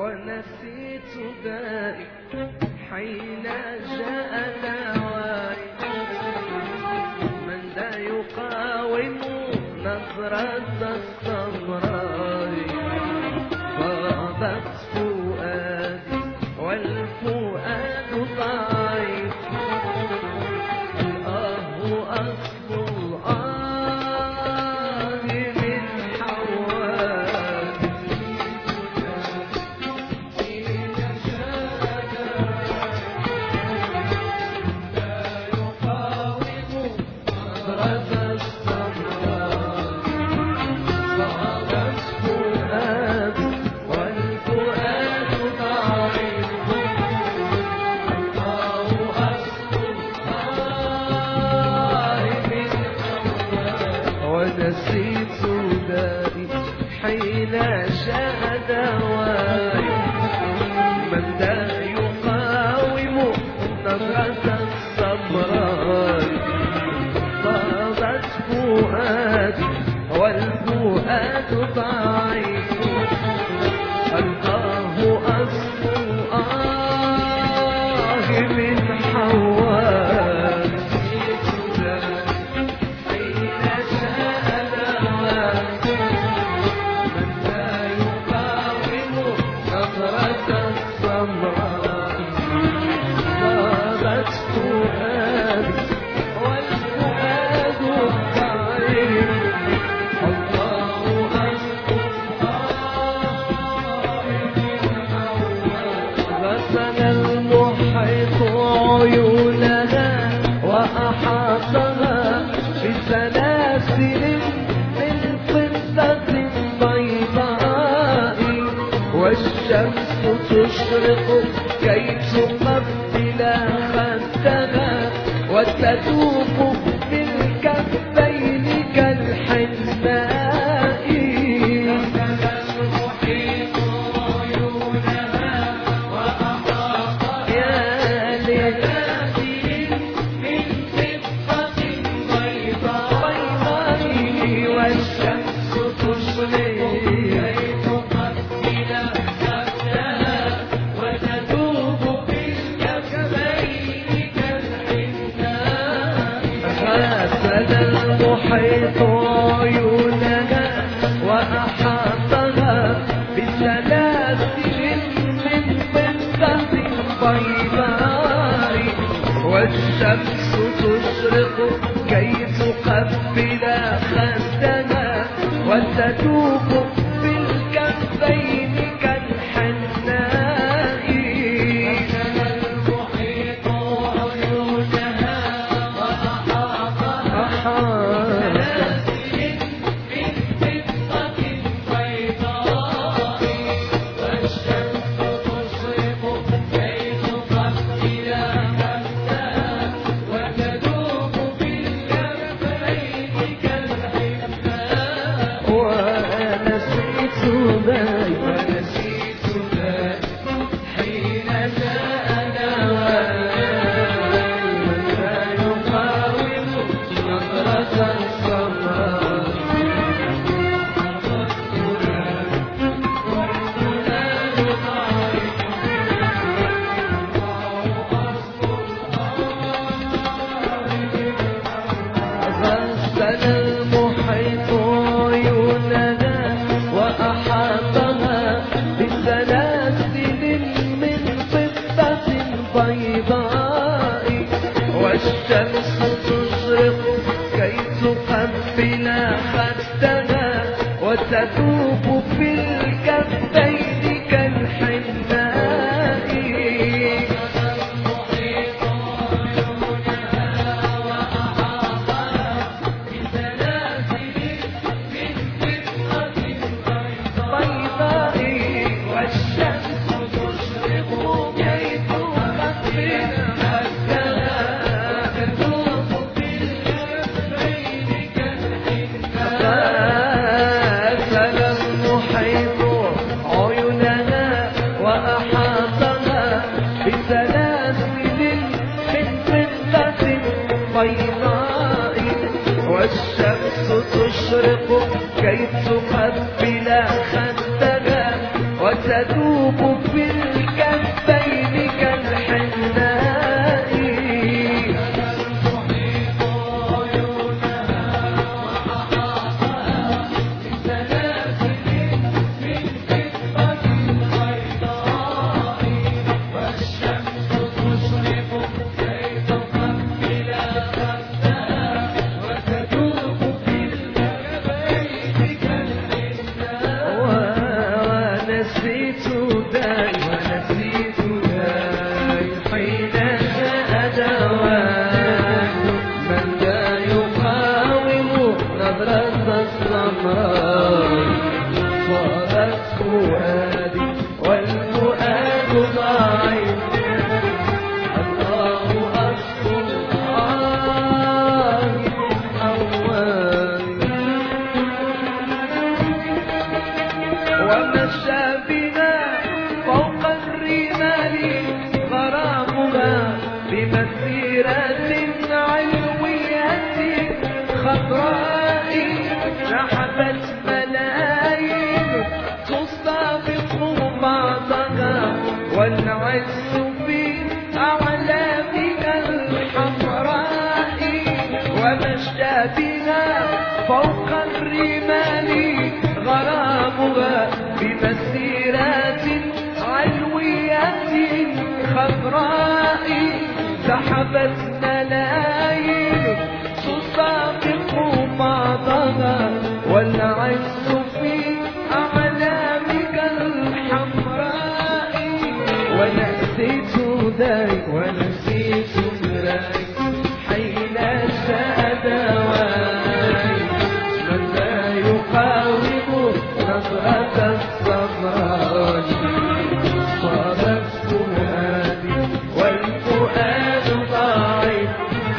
ونسيت دائي حين جاء دواي. من ذا يقاوم نظرة السمراء؟ غابت فؤادي والفؤاد ضعيف. الآه أصل الآه من حوادث. ونسيت دائي حين جاء دواي. من ذا يقاوم نظرة السمراء؟ طابت فؤادي والفؤاد ضعيف. الله أصل الآه من حوادث. عيونها وأحاطها بسلاسل من فضة بيضاء. والشمس تشرق كي تقبل خدها وتذوب بالكفين كالحناء. المحيط عيونها وأحاطها بسلاسل من فضة بيضاء. والشمس تشرق كي تقبل خدها وتذوب بالكفين كالحناء. المحيط عيوننا وأحاطها بسلاسل من فضة بيضاء. والشمس تشرق كي تقبل خدها وتذوب في الكفين كالحناء. والشمس تشرق كي تقبل خدها وتذوب في الكفين كالحناء سحبت ملايين تسابق بعضها والعز في أعلامها الحمراء ومشى بها فوق الرمال غرامها بمسيرات علوية خضراء سحبت ملايين تسابق بعضها والعز في أعلامك الحمراء ونسيت ذاك ونسيت ذاك حين سأل دواي من لا يقاوم نظرة الصبر صارت فؤادي والفؤاد ضعيف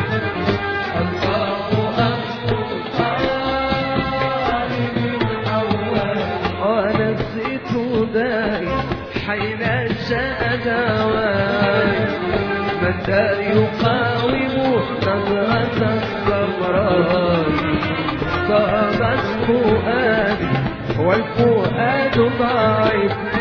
حين جاء دواي متى يقاوم نظرة الصبر صابت فؤادي والفؤاد ضعيف